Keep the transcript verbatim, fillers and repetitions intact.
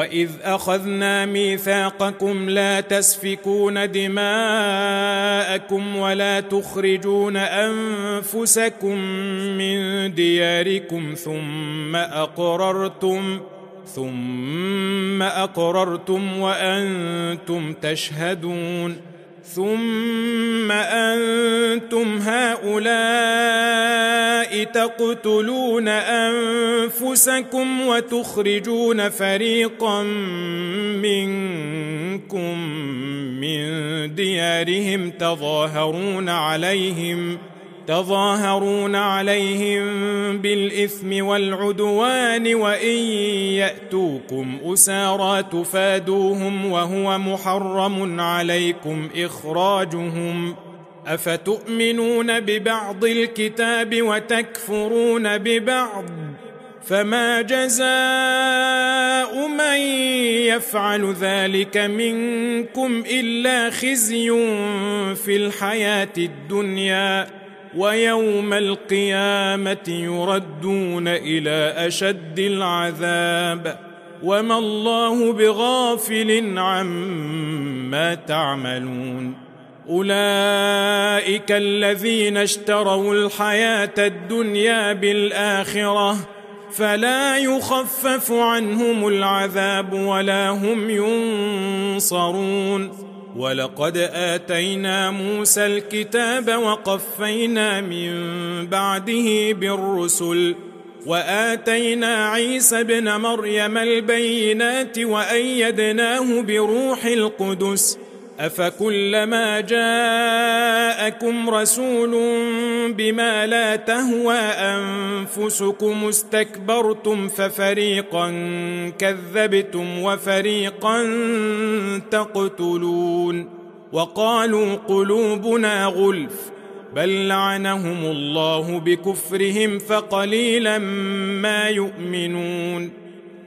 وإذ أخذنا ميثاقكم لا تسفكون دماءكم ولا تخرجون أنفسكم من دياركم ثم أقررتم ثم أقررتم وأنتم تشهدون ثم أنتم هؤلاء تقتلون أنفسكم وتخرجون فريقا منكم من ديارهم تظاهرون عليهم تظاهرون عليهم بالإثم والعدوان وإن يأتوكم أسارى تفادوهم وهو محرم عليكم إخراجهم أفتؤمنون ببعض الكتاب وتكفرون ببعض فما جزاء من يفعل ذلك منكم إلا خزي في الحياة الدنيا ويوم القيامة يردون إلى أشد العذاب وما الله بغافل عما تعملون أولئك الذين اشتروا الحياة الدنيا بالآخرة فلا يخفف عنهم العذاب ولا هم ينصرون ولقد آتينا موسى الكتاب وقفينا من بعده بالرسل وآتينا عيسى ابن مريم البينات وأيدناه بروح القدس أفكلما جاءكم رسول بما لا تهوى أنفسكم استكبرتم ففريقا كذبتم وفريقا تقتلون وقالوا قلوبنا غلف بل لعنهم الله بكفرهم فقليلا ما يؤمنون